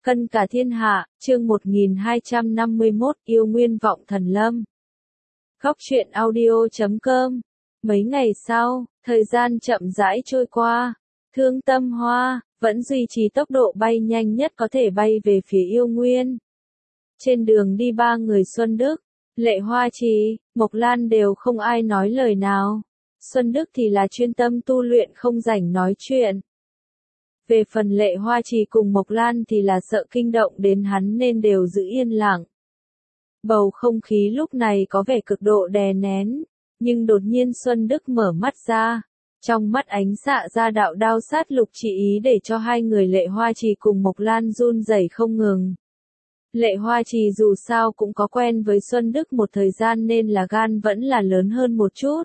Cân cả thiên hạ, chương 1251, yêu nguyên vọng thần lâm. Góc truyện audio.com. Mấy ngày sau, thời gian chậm rãi trôi qua, Thương Tâm Hoa vẫn duy trì tốc độ bay nhanh nhất có thể bay về phía yêu nguyên. Trên đường đi ba người Xuân Đức, Lệ Hoa Trì, Mộc Lan đều không ai nói lời nào. Xuân Đức thì là chuyên tâm tu luyện không rảnh nói chuyện. Về phần Lệ Hoa Trì cùng Mộc Lan thì là sợ kinh động đến hắn nên đều giữ yên lặng. Bầu không khí lúc này có vẻ cực độ đè nén, nhưng đột nhiên Xuân Đức mở mắt ra. Trong mắt ánh xạ ra đạo đao sát lục chỉ ý để cho hai người Lệ Hoa Trì cùng Mộc Lan run rẩy không ngừng. Lệ Hoa Trì dù sao cũng có quen với Xuân Đức một thời gian nên là gan vẫn là lớn hơn một chút.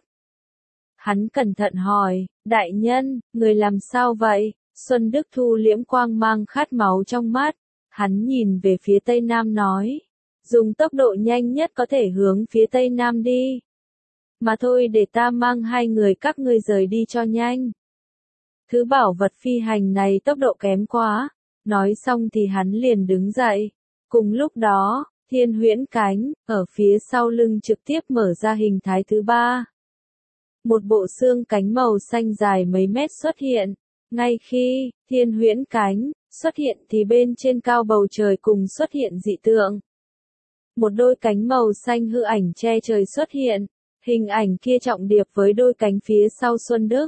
Hắn cẩn thận hỏi, đại nhân, người làm sao vậy? Xuân Đức thu liễm quang mang khát máu trong mắt, hắn nhìn về phía tây nam nói, dùng tốc độ nhanh nhất có thể hướng phía tây nam đi. Mà thôi để ta mang hai người các ngươi rời đi cho nhanh. Thứ bảo vật phi hành này tốc độ kém quá, nói xong thì hắn liền đứng dậy. Cùng lúc đó, Thiên Huyễn Cánh, ở phía sau lưng trực tiếp mở ra hình thái thứ ba. Một bộ xương cánh màu xanh dài mấy mét xuất hiện. Ngay khi Thiên Huyễn Cánh xuất hiện thì bên trên cao bầu trời cùng xuất hiện dị tượng. Một đôi cánh màu xanh hư ảnh che trời xuất hiện, hình ảnh kia trọng điệp với đôi cánh phía sau Xuân Đức.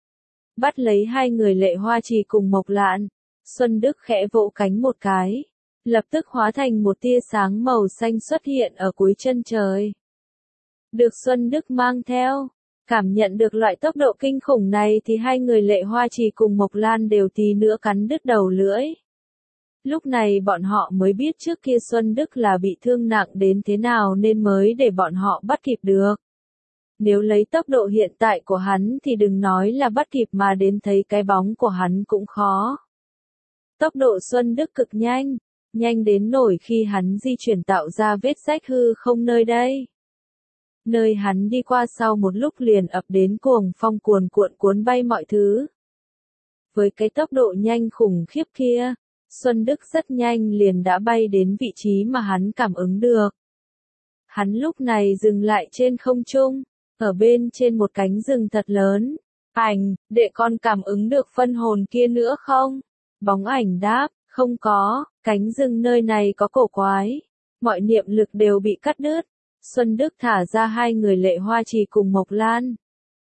Bắt lấy hai người Lệ Hoa Trì cùng Mộc Lan, Xuân Đức khẽ vỗ cánh một cái, lập tức hóa thành một tia sáng màu xanh xuất hiện ở cuối chân trời. Được Xuân Đức mang theo. Cảm nhận được loại tốc độ kinh khủng này thì hai người Lệ Hoa Trì cùng Mộc Lan đều tí nữa cắn đứt đầu lưỡi. Lúc này bọn họ mới biết trước kia Xuân Đức là bị thương nặng đến thế nào nên mới để bọn họ bắt kịp được. Nếu lấy tốc độ hiện tại của hắn thì đừng nói là bắt kịp mà đến thấy cái bóng của hắn cũng khó. Tốc độ Xuân Đức cực nhanh, nhanh đến nổi khi hắn di chuyển tạo ra vết rách hư không nơi đây. Nơi hắn đi qua sau một lúc liền ập đến cuồng phong cuồn cuộn cuốn bay mọi thứ. Với cái tốc độ nhanh khủng khiếp kia, Xuân Đức rất nhanh liền đã bay đến vị trí mà hắn cảm ứng được. Hắn lúc này dừng lại trên không trung, ở bên trên một cánh rừng thật lớn. Ảnh, để con cảm ứng được phân hồn kia nữa không? Bóng ảnh đáp, không có, cánh rừng nơi này có cổ quái. Mọi niệm lực đều bị cắt đứt. Xuân Đức thả ra hai người Lệ Hoa Trì cùng Mộc Lan.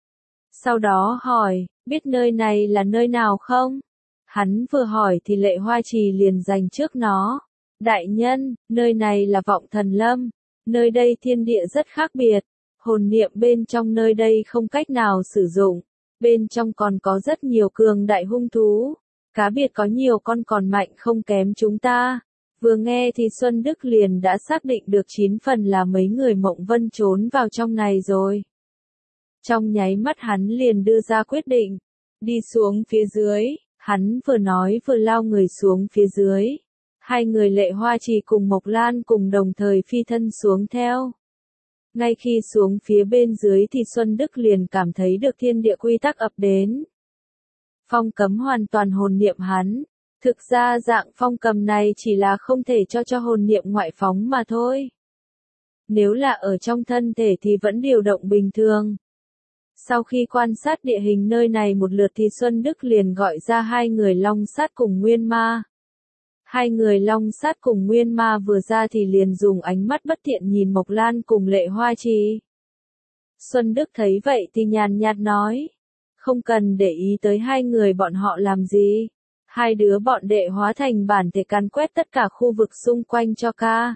Sau đó hỏi, biết nơi này là nơi nào không? Hắn vừa hỏi thì Lệ Hoa Trì liền giành trước nó. Đại nhân, nơi này là vọng thần lâm. Nơi đây thiên địa rất khác biệt. Hồn niệm bên trong nơi đây không cách nào sử dụng. Bên trong còn có rất nhiều cường đại hung thú. Cá biệt có nhiều con còn mạnh không kém chúng ta. Vừa nghe thì Xuân Đức liền đã xác định được 9 phần là mấy người Mộng Vân trốn vào trong này rồi. Trong nháy mắt hắn liền đưa ra quyết định. Đi xuống phía dưới, hắn vừa nói vừa lao người xuống phía dưới. Hai người Lệ Hoa Trì cùng Mộc Lan cùng đồng thời phi thân xuống theo. Ngay khi xuống phía bên dưới thì Xuân Đức liền cảm thấy được thiên địa quy tắc ập đến. Phong cấm hoàn toàn hồn niệm hắn. Thực ra dạng phong cầm này chỉ là không thể cho hồn niệm ngoại phóng mà thôi. Nếu là ở trong thân thể thì vẫn điều động bình thường. Sau khi quan sát địa hình nơi này một lượt thì Xuân Đức liền gọi ra hai người Long Sát cùng Nguyên Ma. Hai người Long Sát cùng Nguyên Ma vừa ra thì liền dùng ánh mắt bất thiện nhìn Mộc Lan cùng Lệ Hoa Trì. Xuân Đức thấy vậy thì nhàn nhạt nói. Không cần để ý tới hai người bọn họ làm gì. Hai đứa bọn đệ hóa thành bản thể càn quét tất cả khu vực xung quanh cho ca.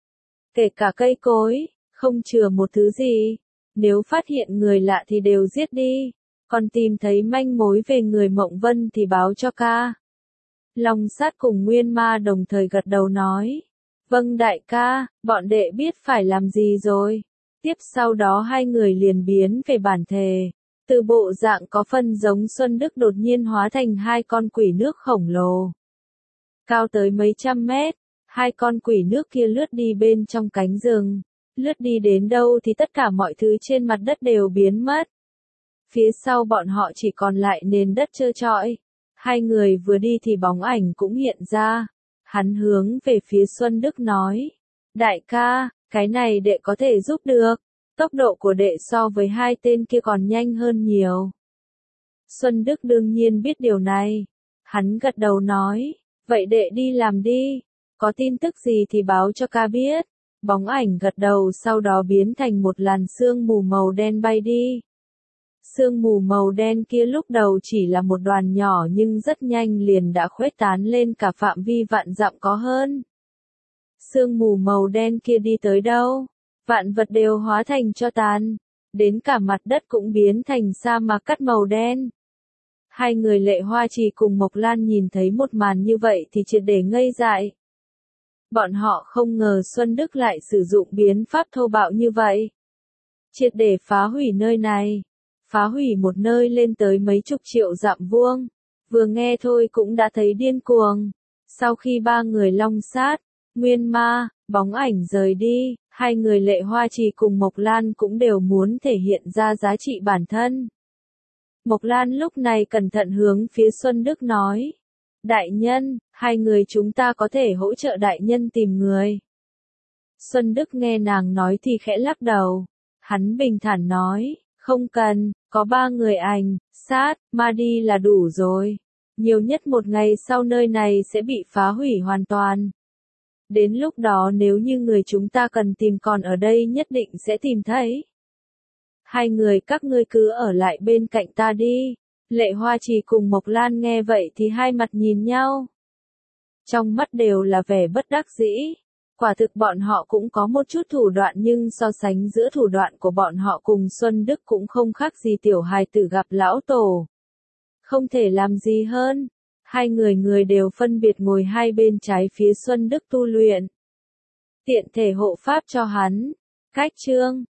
Kể cả cây cối, không chừa một thứ gì. Nếu phát hiện người lạ thì đều giết đi. Còn tìm thấy manh mối về người Mộng Vân thì báo cho ca. Long Sát cùng Nguyên Ma đồng thời gật đầu nói. Vâng đại ca, bọn đệ biết phải làm gì rồi. Tiếp sau đó hai người liền biến về bản thể. Từ bộ dạng có phần giống Xuân Đức đột nhiên hóa thành hai con quỷ nước khổng lồ. Cao tới mấy trăm mét, hai con quỷ nước kia lướt đi bên trong cánh rừng. Lướt đi đến đâu thì tất cả mọi thứ trên mặt đất đều biến mất. Phía sau bọn họ chỉ còn lại nền đất trơ trọi. Hai người vừa đi thì bóng ảnh cũng hiện ra. Hắn hướng về phía Xuân Đức nói. Đại ca, cái này đệ có thể giúp được. Tốc độ của đệ so với hai tên kia còn nhanh hơn nhiều. Xuân Đức đương nhiên biết điều này. Hắn gật đầu nói. Vậy đệ đi làm đi. Có tin tức gì thì báo cho ca biết. Bóng ảnh gật đầu sau đó biến thành một làn sương mù màu đen bay đi. Sương mù màu đen kia lúc đầu chỉ là một đoàn nhỏ nhưng rất nhanh liền đã khuếch tán lên cả phạm vi vạn dặm có hơn. Sương mù màu đen kia đi tới đâu? Vạn vật đều hóa thành tro tàn. Đến cả mặt đất cũng biến thành sa mạc cát màu đen. Hai người Lệ Hoa Trì cùng Mộc Lan nhìn thấy một màn như vậy thì triệt để ngây dại. Bọn họ không ngờ Xuân Đức lại sử dụng biến pháp thô bạo như vậy. Triệt để phá hủy nơi này. Phá hủy một nơi lên tới mấy chục triệu dặm vuông. Vừa nghe thôi cũng đã thấy điên cuồng. Sau khi ba người Long Sát, Nguyên Ma, Bóng Ảnh rời đi, hai người Lệ Hoa Trì cùng Mộc Lan cũng đều muốn thể hiện ra giá trị bản thân. Mộc Lan lúc này cẩn thận hướng phía Xuân Đức nói. Đại nhân, hai người chúng ta có thể hỗ trợ đại nhân tìm người. Xuân Đức nghe nàng nói thì khẽ lắc đầu. Hắn bình thản nói, không cần, có ba người Ảnh, Sát, Ma đi là đủ rồi. Nhiều nhất một ngày sau nơi này sẽ bị phá hủy hoàn toàn. Đến lúc đó nếu như người chúng ta cần tìm còn ở đây nhất định sẽ tìm thấy. Hai người các ngươi cứ ở lại bên cạnh ta đi. Lệ Hoa Trì cùng Mộc Lan nghe vậy thì hai mặt nhìn nhau. Trong mắt đều là vẻ bất đắc dĩ. Quả thực bọn họ cũng có một chút thủ đoạn nhưng so sánh giữa thủ đoạn của bọn họ cùng Xuân Đức cũng không khác gì tiểu hài tử gặp lão tổ. Không thể làm gì hơn. Hai người đều phân biệt ngồi hai bên trái phía Xuân Đức tu luyện. Tiện thể hộ pháp cho hắn. Cách chương